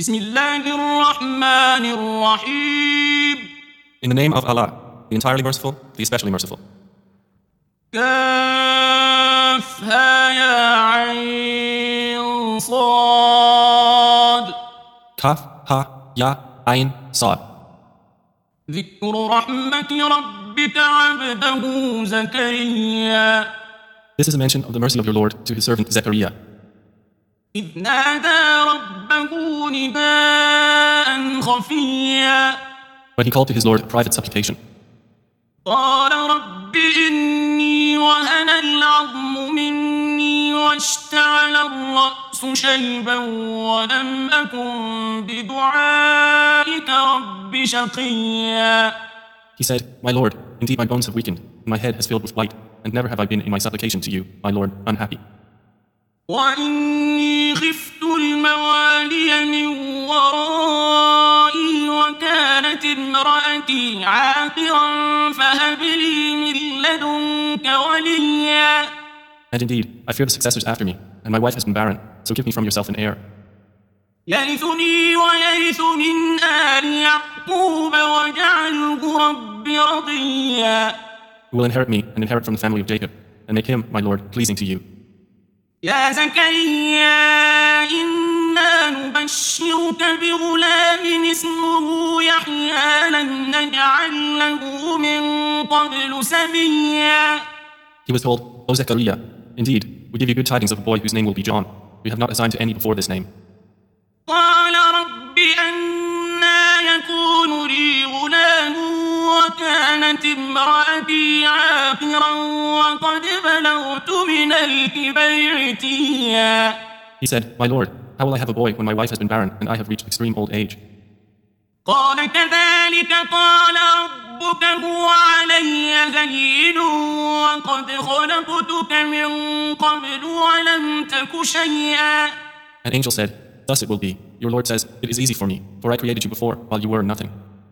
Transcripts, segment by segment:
بسم الله الرحمن الرحيم. In the name of Allah, the entirely merciful, the especially merciful. كافها يا عين صاد. Kaf, Ha, Ya, Ain, Sad. ذكر رحمة ربك عبده زكريا This is a mention of the mercy of your Lord to his servant Zechariah, إذ نادى ربه نداء خفيا when he called to his Lord private supplication. قال رب إني وهن العظم مني واشتعل الرأس شيبا ولم أكن بدعائك رب شقيا. He said, My Lord, indeed my bones have weakened, and my head has filled with blight, and never have I been in my supplication to you, my Lord, unhappy. وإني خفت الموالي من ورائي وكانت امرأتي عاقرا فهب لي من لدنك وليا. And indeed, I fear the successors after me, and my wife has been barren, so give me from yourself an heir, يرثني ويرث من آل يعقوب واجعله رب رضيا. who will inherit me and inherit from the family of Jacob, and make him, my Lord, pleasing to you. يا زكريا إنا نبشرك بغلام اسمه يحيى لم نجعل له من قبل سميا. He was told, O Zechariah, indeed, we give you good tidings of a boy whose name will be John. We have not assigned to any before this name. قال رب أنى يكون لي غلام وكانت امرأتي عاقرا وقد بلغت من الكبر عتيا. He said, My Lord, how will I have a boy when my wife has been barren and I have reached extreme old age? قال كذلك قال ربك هو علي هين وقد خلقتك من قبل ولم تك شيئا. An angel said, Thus it will be. Your Lord says, It is easy for me, for I created you before while you were nothing.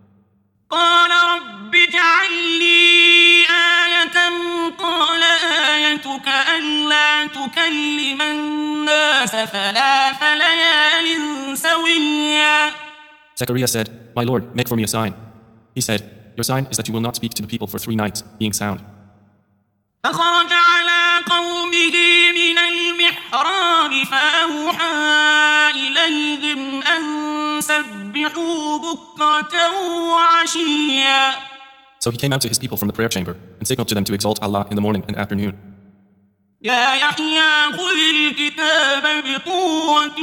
قال رب اجعل لي آية قال آيتك ألا تكلم الناس ثلاث ليال سويا. Zechariah said, My Lord, make for me a sign. He said, Your sign is that you will not speak to the people for 3 nights, being sound. فخرج على قومه من المحراب فأوحى إليهم أن سبحوا بكرة وعشيا. So he came out to his people from the prayer chamber and signaled to them to exalt Allah in the morning and afternoon. يا يحيى خذ الكتاب بقوة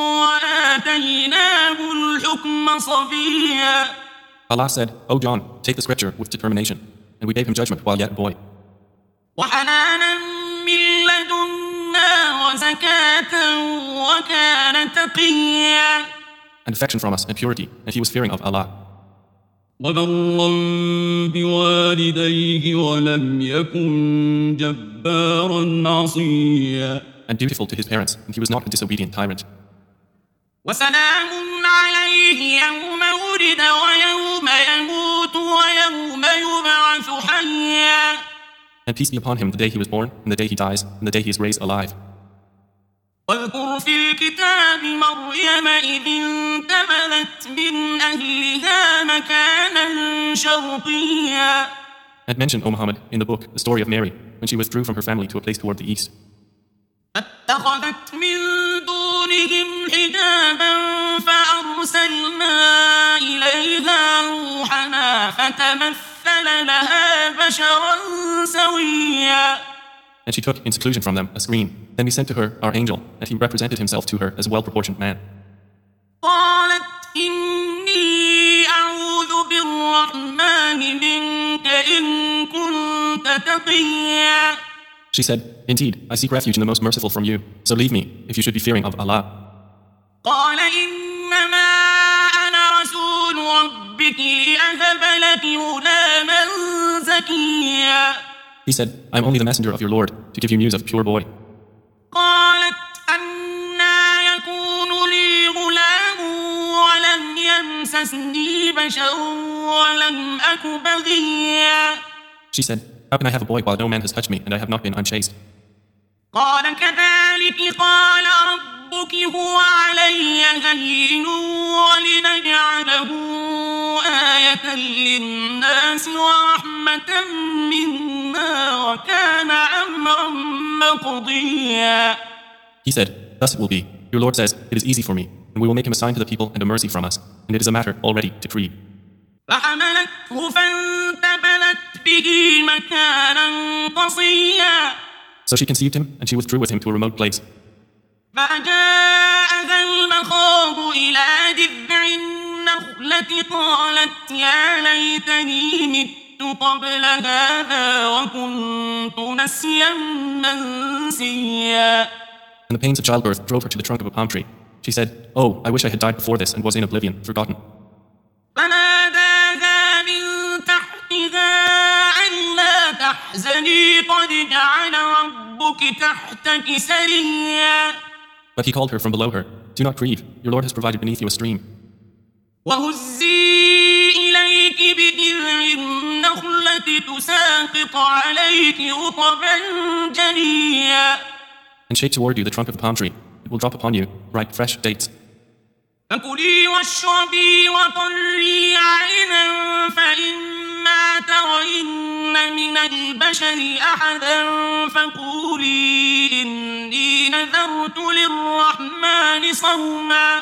وآتيناه الحكم صبيا. Allah said, O John, take the scripture with determination. And we gave him judgment while yet a boy. وحنانا من لدنا وزكاة وكان تقيا. And affection from us and purity, and he was fearing of Allah. وبرا بوالديه ولم يكن جبارا عصيا. And dutiful to his parents, and he was not a disobedient tyrant. وسلام عليه يوم ولد ويوم يموت ويوم يبعث حيا. And peace be upon him the day he was born, and the day he dies, and the day he is raised alive. واذكر في الكتاب مريم إذ انتبذت من أهلها مكانا شرقيا. And mention, O Muhammad, in the book, the story of Mary, when she withdrew from her family to a place toward the east. فاتخذت من دونهم حجابا فأرسلنا إليها روحنا فتمثل لها بشرا سويا. And she took in seclusion from them a screen. Then we sent to her our angel, and he represented himself to her as a well-proportioned man. قالت إني أعوذ بالرحمن منك إن كنت تقيا. She said, Indeed, I seek refuge in the most merciful from you, so leave me, if you should be fearing of Allah. قال إنما أنا رسول ربك لأهب لك غلاما زكيا. He said, I am only the messenger of your Lord, to give you news of a pure boy. قالت أنى يكون لي غلام ولم يمسسني بشر ولم أك بغيا. She said, How can I have a boy while no man has touched me, and I have not been unchaste? قال كذلك قال ربك هو علي هين للناس ورحمة منا وكان أمرا مقضيا. He said, thus it will be. Your Lord says, it is easy for me, and we will make him a sign to the people and a mercy from us, and it is a matter already decreed. فحملته فانتبذت به مكانا قصيا. So she conceived him, and she withdrew with him to a remote place. فجاءها المخاض إلى جذع النخلة قالت يا ليتني مت قبل هذا وكنت نسيا منسيا. And the pains of childbirth drove her to the trunk of a palm tree. She said, oh, I wish I had died before this and was in oblivion, forgotten. فناداها من تحتها ألا تحزني قد جعل ربك تحتك سريا. But he called her from below her, do not grieve, your Lord has provided beneath you a stream. وهزي إليك بجذع النخلة تساقط عليك رطبا جنيا. And shake toward you the trunk of the palm tree. It will drop upon you ripe, fresh dates. فكلي واشربي وقري عينا فإما ترين من البشر أحدا فقولي إني نذرت للرحمن صوما.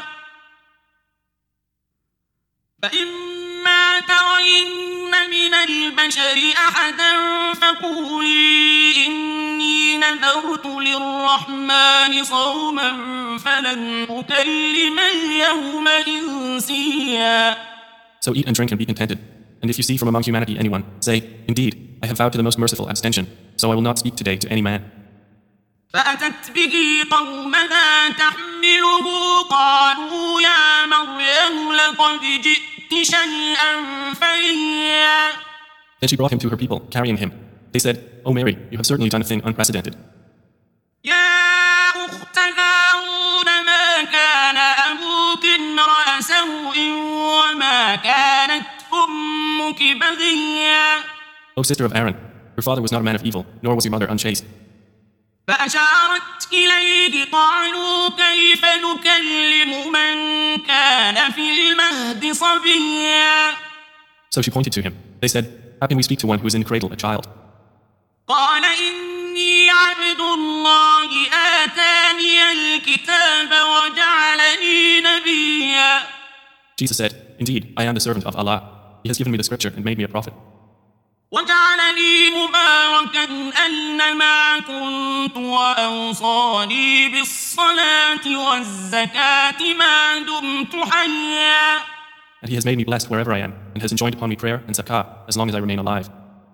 فإما ترين من البشر أحدا فقولي إني نذرت للرحمن صوما فلن أكلم اليوم إنسيا. So eat and drink and be contented. And if you see from among humanity anyone, say, indeed, I have vowed to the most merciful abstention, so I will not speak today to any man. فأتت به قومها تحمله قالوا يا مريم لقد جئت شيئا فريا. Then she brought him to her people, carrying him. They said, O Mary, you have certainly done a thing unprecedented. يا أخت هارون ما كان أبوك امرأ سوء وما كانت أمك بغيا. O sister of Aaron, your father was not a man of evil, nor was your mother unchaste. فأشارت إليه قالوا كيف نكلم من كان في المهد صبيا. So she pointed to him. They said, how can we speak to one who is in the cradle, a child? قال إني عبد الله آتاني الكتاب وجعلني نبيا. Jesus said, indeed, I am the servant of Allah. He has given me the scripture and made me a prophet. وجعلني مباركا أينما كنت وأوصاني بالصلاة والزكاة ما دمت حيا. And he has made me blessed wherever I am, and has enjoined upon me prayer and zakah as long as I remain alive.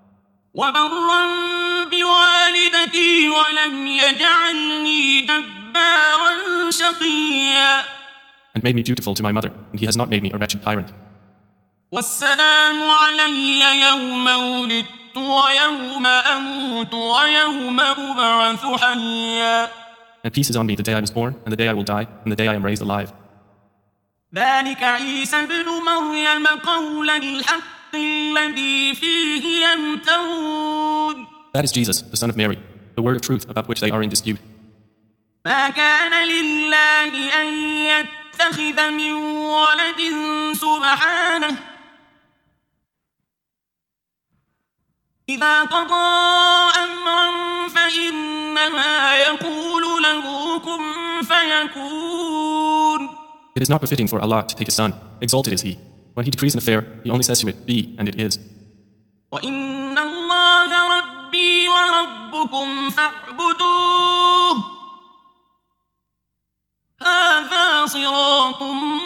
وبرا بوالدتي ولم يجعلني جبارا شقيا. And made me dutiful to my mother, and he has not made me a wretched tyrant. والسلام علي يوم ولدت ويوم أموت ويوم أبعث حيا. And peace is on me the day I was born, and the day I will die, and the day I am raised alive. ذلك عيسى ابن مريم قول الحق الذي فيه يمترون. That is Jesus, the son of Mary, the word of truth about which they are in dispute. ما كان لله أن يتخذ من ولد سبحانه إذا قضى أمرا فإنما يقول له كن فيكون. It is not befitting for Allah to take a son. Exalted is He. When He decrees an affair, He only says to it, be, and it is. وإن الله ربي وربكم فاعبدوه هذا صراط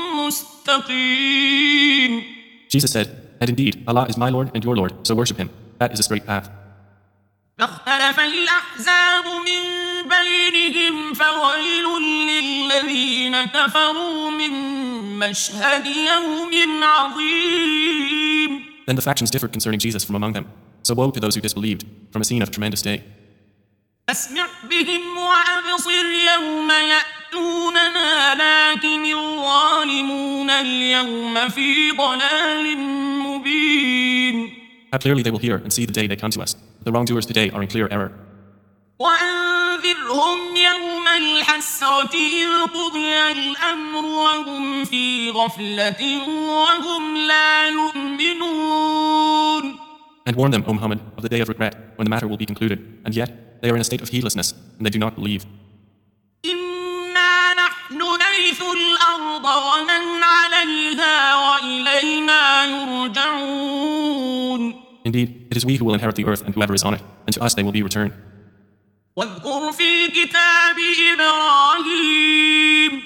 مستقيم. Jesus said, and indeed, Allah is my Lord and your Lord, so worship Him. That is a straight path. فاختلف الأحزاب من بينهم فويل للذين كفروا من مشهد يوم عظيم. Then the factions differed concerning Jesus from among them. So woe to those who disbelieved, from a scene of tremendous day. أسمع بهم وأبصر يوم يأتوننا لكن الظالمون اليوم في ضلال مبين. How clearly they will hear and see the day they come to us. The wrongdoers today are in clear error. وأنذرهم يوم الحسرة إذ قضي الأمر وهم في غفلة وهم لا يؤمنون. And warn them, O Muhammad, of the day of regret, when the matter will be concluded, and yet they are in a state of heedlessness, and they do not believe. إنا نحن نرث الأرض ومن عليها وإلينا يرجعون. Indeed, it is we who will inherit the earth and whoever is on it, and to us they will be returned. واذكر في الكتاب إبراهيم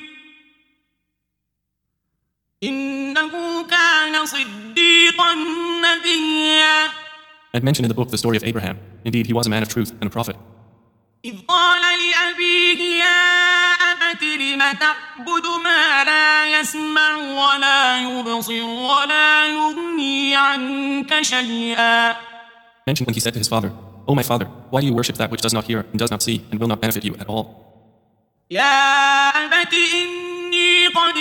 إنه كان صديقا نبيا. And mention in the book the story of Abraham. Indeed, he was a man of truth and a prophet. إذ قال لأبيه يا أبت لم تعبد ما لا يسمع ولا يبصر ولا يغني عنك شيئا. Mention when he said to his father, O my father, why do you worship that which does not hear and does not see and will not benefit you at all? يا أبت إني قد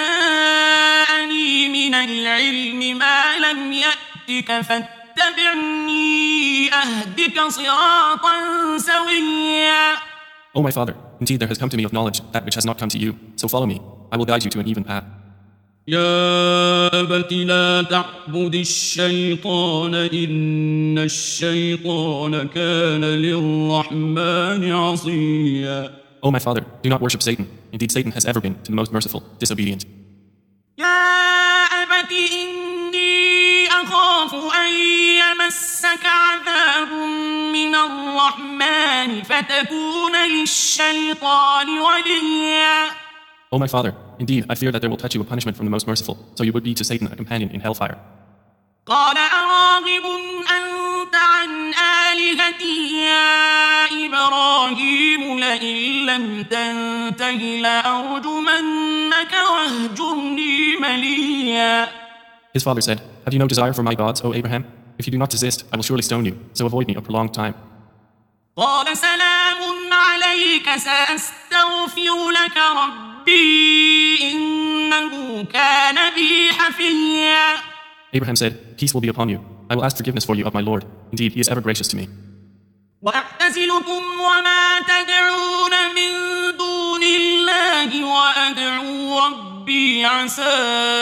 جاءني من العلم ما لم يأتك فاتبعني أهدك صراطا سويا. O my father, indeed there has come to me of knowledge that which has not come to you, so follow me, I will guide you to an even path. يا أبت لا تعبد الشيطان إن الشيطان كان للرحمن عصيا. O my father, do not worship Satan. Indeed Satan has ever been to the most merciful disobedient. يا أبت إني أخاف أن يمسك عذاب من الرحمن فتكون للشيطان وليا. O my father, indeed I fear that there will touch you a punishment from the most merciful, so you would be to Satan a companion in hellfire. قال أراغب أنت عن آلهتي يا إبراهيم لئن لم تنته لأرجمنك واهجرني مليا. His father said, Have you no desire for my gods, O Abraham? If you do not desist, I will surely stone you, so avoid me a prolonged time. قال سلام عليك سأستغفر لك ربي إنه كان بي حفيا. Abraham said, Peace will be upon you. I will ask forgiveness for you of my Lord. Indeed, he is ever gracious to me. وأعتزلكم وما تدعون من دون الله وأدعو ربي عسى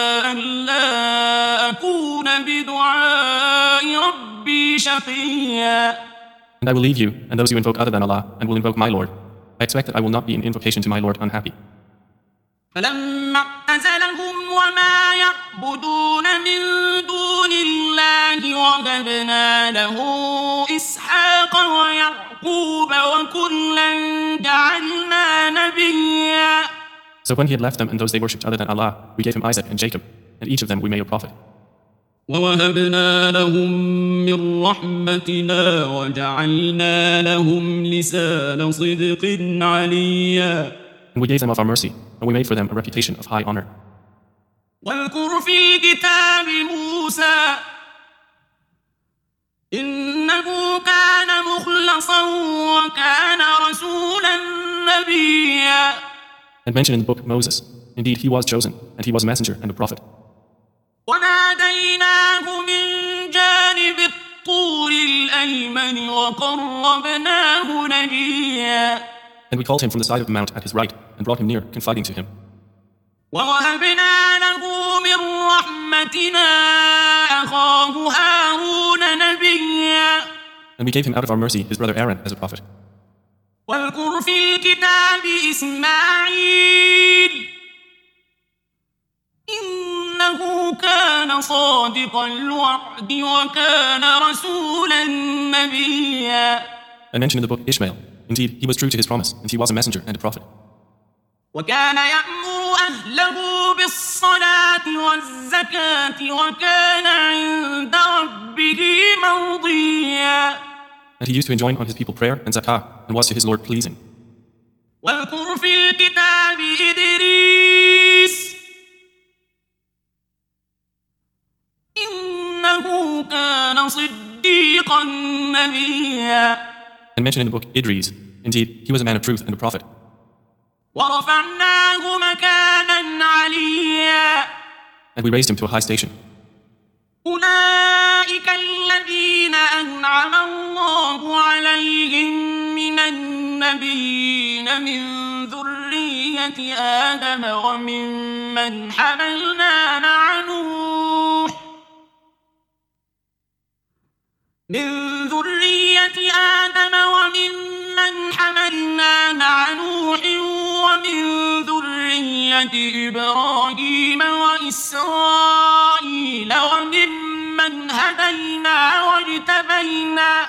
ألا أكون بدعاء ربي شقيا. And I will leave you, and those you invoke other than Allah, and will invoke my Lord. I expect that I will not be in invocation to my Lord unhappy. فلما اعتزلهم وما يعبدون من دون الله وهبنا له إسحاق ويعقوب وكلا جعلنا نبيا. So when he had left them and those they worshipped other than Allah, we gave him Isaac and Jacob, and each of them we made a prophet. ووهبنا لهم من رحمتنا وجعلنا لهم لسان صدق عليا. And we gave them of our mercy, and we made for them a reputation of high honor. واذكر في الكتاب موسى إنه كان مخلصا وكان رسولا نبيا. And mention in the book Moses, indeed he was chosen, and he was a messenger and a prophet. وناديناه من جانب الطور الأيمن وقربناه نجيا. And we called him from the side of the mount at his right, and brought him near, confiding to him. ووهبنا له من رحمتنا أخاه هارون نبيا. And we gave him out of our mercy his brother Aaron as a prophet. واذكر في الكتاب إسماعيل إنه كان صادق الوعد وكان رسولا نبيا. And mention in the book Ishmael, indeed he was true to his promise, and he was a messenger and a prophet. وكان يأمر أهله بالصلاة والزكاة وكان عند ربه مرضيا. And he used to enjoin on his people prayer and zakah, and was to his Lord pleasing. واذكر في الكتاب إدريس إنه كان صديقا نبيا. And mention in the book Idris, indeed he was a man of truth and a prophet. ورفعناه مكانا عليا. And we raised him to a high station. أولئك الذين أنعم الله عليهم من من النبيين من ذرية آدم وممن حملنا مع نوح ومن ذرية إبراهيم وإسرائيل وممن هدينا واجتبينا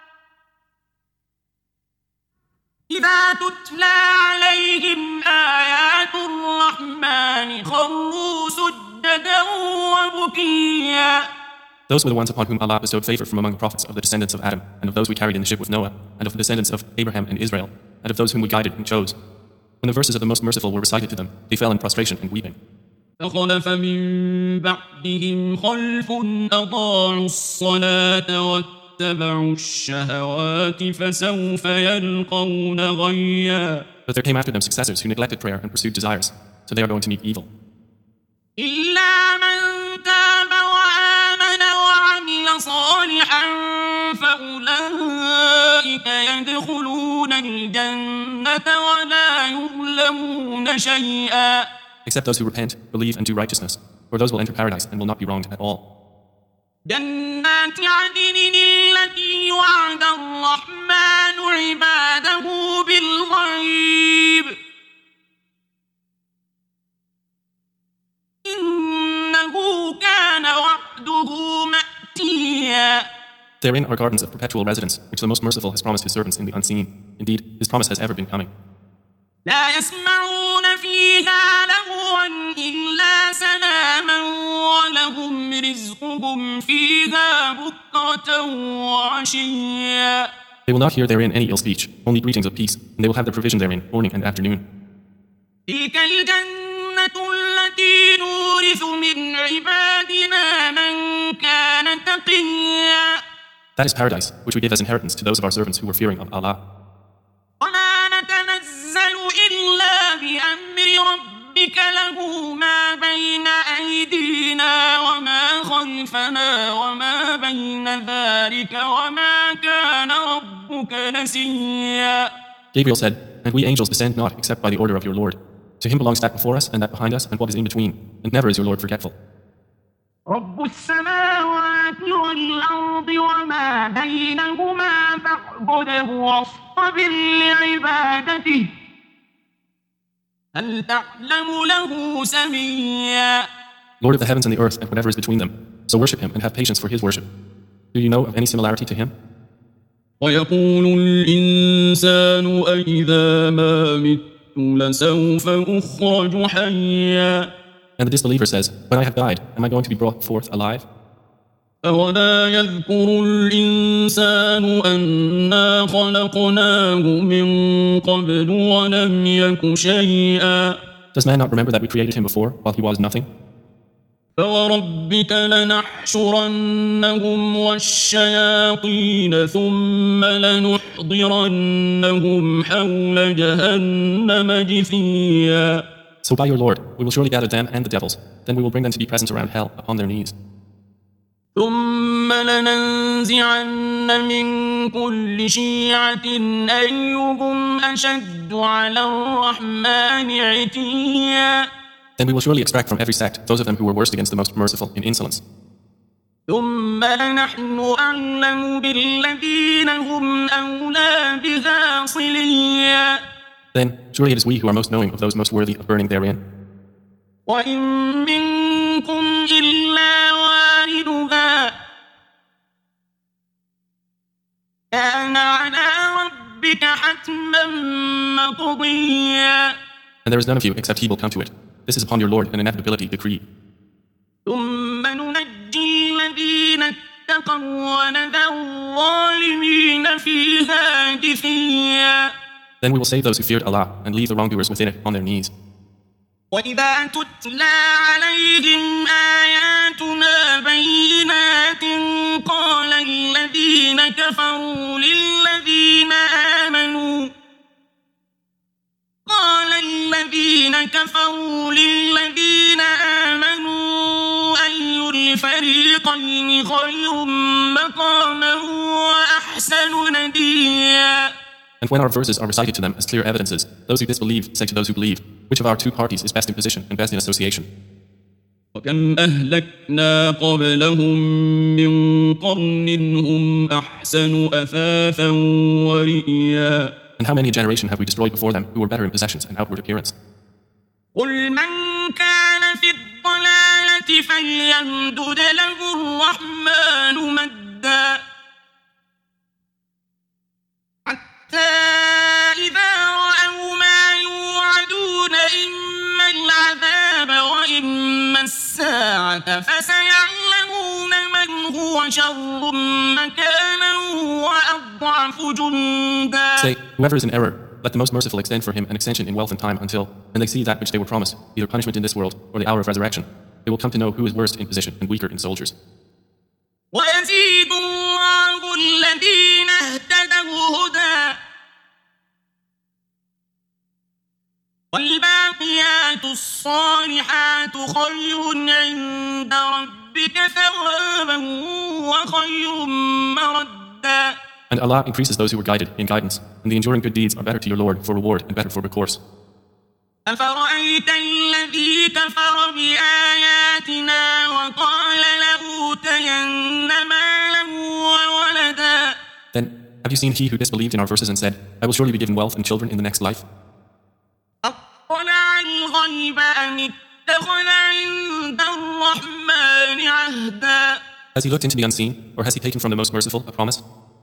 إذا تتلى عليهم آيات الرحمن خروا سجدا وبكيا. Those were the ones upon whom Allah bestowed favor from among the prophets of the descendants of Adam, and of those we carried in the ship with Noah, and of the descendants of Abraham and Israel, and of those whom we guided and chose. When the verses of the Most Merciful were recited to them, they fell in prostration and weeping. فخلف من بعدهم خلف أضاعوا الصلاة واتبعوا الشهوات فسوف يلقون غيا. But there came after them successors who neglected prayer and pursued desires, so they are going to meet evil. إلا من تاب وآمن وعمل صالحا فأولئك يدخلون الجنة ولا يظلمون شيئا. Except those who repent, believe, and do righteousness, for those will enter paradise and will not be wronged at all. جنات عدن التي وعد الرحمن عباده بالغيب إنه كان وعده مأتيا. Therein are gardens of perpetual residence, which the Most Merciful has promised His servants in the unseen. Indeed, His promise has ever been coming. لا يسمعون فيها لغوا إلا سلاما ولهم رزقهم فيها بكرة وعشيا. They will not hear therein any ill speech, only greetings of peace, and they will have their provision therein morning and afternoon. تلك الجنة التي نورث من عبادنا من كان تقيا. That is paradise, which we give as inheritance to those of our servants who were fearing of Allah. وما نتنزل إلا بأمر ربك له ما بين أيدينا وما خلفنا وما بين ذلك وما كان ربك نسيا. Gabriel said, "And we angels descend not except by the order of your Lord. To Him belongs that before us and that behind us and what is in between, and never is your Lord forgetful." رب السماوات والأرض وما بينهما فاعبده واصطبر لعبادته هل تعلم له سميا. Lord of the heavens and the earth and whatever is between them, so worship Him and have patience for His worship. Do you know of any similarity to Him? ويقول الإنسان أإذا ما مت لسوف أخرج حيا. And the disbeliever says, "When I have died, am I going to be brought forth alive?" أولا يذكر الإنسان أنا خلقناه من قبل ولم يك شيئا. Does man not remember that we created him before, while he was nothing? فوربك لنحشرنهم والشياطين ثم لنحضرنهم حول جهنم جثيا. So by your Lord, we will surely gather them and the devils. Then we will bring them to be present around hell upon their knees. ثم لننزعن من كل شيعة أيهم أشد على الرحمن عتيا. Then we will surely extract from every sect those of them who were worst against the Most Merciful in insolence. ثم لنحن أعلم بالذين هم أولى بها صليا. Then surely it is we who are most knowing of those most worthy of burning therein. وإن منكم إلا واردها كان على ربك حتما مقضيا. And there is none of you except he will come to it. This is upon your Lord an inevitability decreed. ثم ننجي الذين اتقوا ونذر الظالمين فيها جثيا. Then we will save those who feared Allah and leave the wrongdoers within it on their knees. وإذا تتلى عليهم آياتنا بينات قال الذين كفروا للذين آمنوا أي الفريقين خير مقاما وأحسن نديا. And when our verses are recited to them as clear evidences, those who disbelieve say to those who believe, which of our two parties is best in position and best in association? وكم أهلكنا قبلهم من قرن هم أحسن أثاثا ورئيا. And how many a generation have we destroyed before them who were better in possessions and outward appearance? قل من كان في الضلالة فليمدد له الرحمن مدا حتى إذا رأوا ما يوعدون إما العذاب وإما الساعة فسيعلمون من هو شر مكانا وأضعف جندا. Say, whoever is in error, let the Most Merciful extend for him an extension in wealth and time until, when they see that which they were promised, either punishment in this world or the hour of resurrection, they will come to know who is worst in position and weaker in soldiers. ويزيد الله الذين اهتدوا هدى والباقيات الصالحات خير عند ربك ثوابا وخير مردا. And Allah increases those who were guided in guidance, and the enduring good deeds are better to your Lord for reward and better for recourse. أفرأيت الذي كفر بآياتنا وقال لأوتين مالا وولدا. Then, have you seen he who disbelieved in our verses and said, I will surely be given wealth and children in the next life? أطلع الغيب أم اتخذ عند الرحمن عهدا. Has he looked into the unseen, or has he taken from the Most Merciful a promise?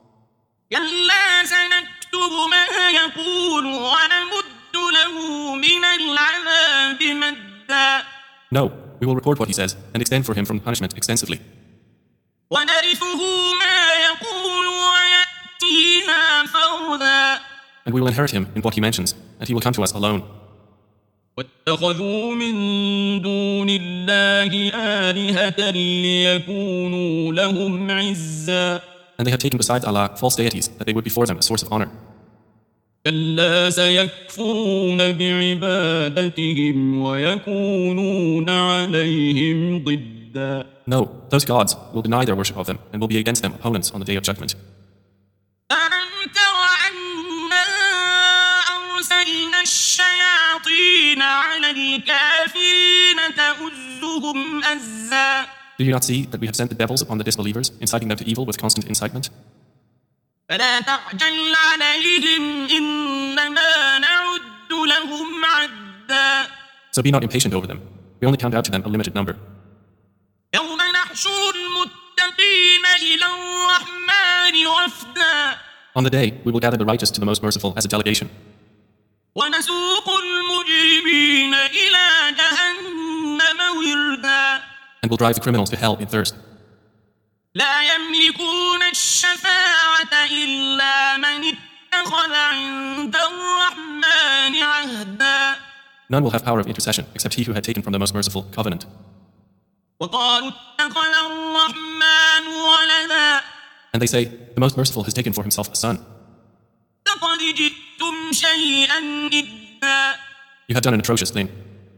كلا سنكتب ما يقول ونمد له من العذاب مدا. No, we will record what he says and extend for him from punishment extensively. ونرثه ما يقول ويأتينا فردا. And we will inherit him in what he mentions, and he will come to us alone. واتخذوا من دون الله آلهة ليكونوا لهم عزا. And they have taken besides Allah false deities that they would be for them a source of honor. كلا سيكفرون بعبادتهم ويكونون عليهم ضدا. No, those gods will deny their worship of them and will be against them opponents on the day of judgment. ألم تر أنا أرسلنا الشياطين على الكافرين تؤزهم أزا. Do you not see that we have sent the devils upon the disbelievers, inciting them to evil with constant incitement? فلا تعجل عليهم إنما نعد لهم عدا. So be not impatient over them. We only count out to them a limited number. يوم نحشر المتقين إلى الرحمن وفدا. On the day, we will gather the righteous to the Most Merciful as a delegation. ونسوق المجرمين إلى جهنم وردا. And will drive the criminals to hell in thirst. لا يملكون الشفاعة إلا من اتخذ عند الرحمن عهدا. None will have power of intercession except he who had taken from the Most Merciful covenant. وقالوا اتخذ الرحمن ولدا. And they say, the Most Merciful has taken for himself a son. لقد جئتم شيئا إدا. You have done an atrocious thing.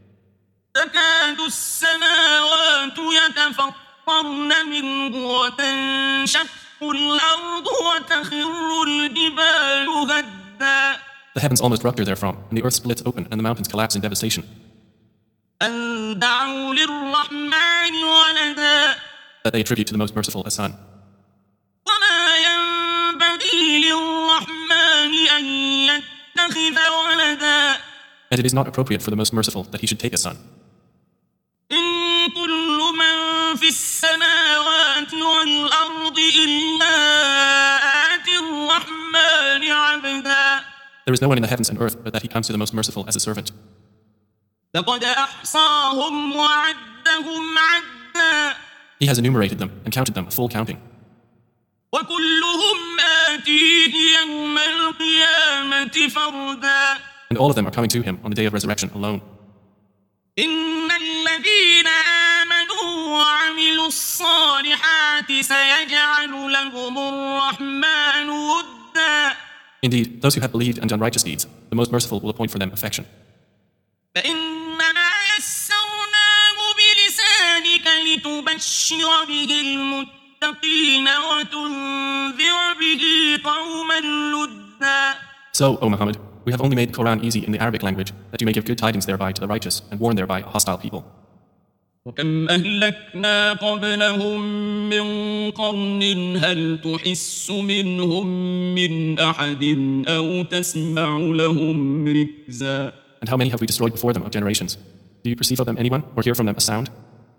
تكاد السماوات يتفطرن منه وتنشق الأرض وتخر الجبال هدا. The heavens almost rupture therefrom, and the earth splits open, and the mountains collapse in devastation. أن دعوا للرحمن ولدا. That they attribute to the Most Merciful a son. وما ينبغي للرحمن أن يتخذ ولدا. And it is not appropriate for the Most Merciful that he should take a son. إن كل من في السماوات والأرض إلا آتي الرحمن عبدا. There is no one in the heavens and earth but that he comes to the Most Merciful as a servant. لقد أحصاهم وعدهم عدا. He has enumerated them and counted them a full counting. وكلهم آتيه يوم القيامة فردا. And all of them are coming to him on the day of resurrection alone. إن الذين آمنوا وعملوا الصالحات سيجعل لهم الرحمن ودا. Indeed, those who have believed and done righteous deeds, the Most Merciful will appoint for them affection. فإنما يسرناه بلسانك لتبشر به المتقين وتنذر به قوما لدا. So, O Muhammad, we have only made the Quran easy in the Arabic language, that you may give good tidings thereby to the righteous and warn thereby a hostile people. وكم أهلكنا قبلهم من قرن هل تحس منهم من أحد أو تسمع لهم ركزا. And how many have we destroyed before them of generations? Do you perceive of them anyone or hear from them a sound?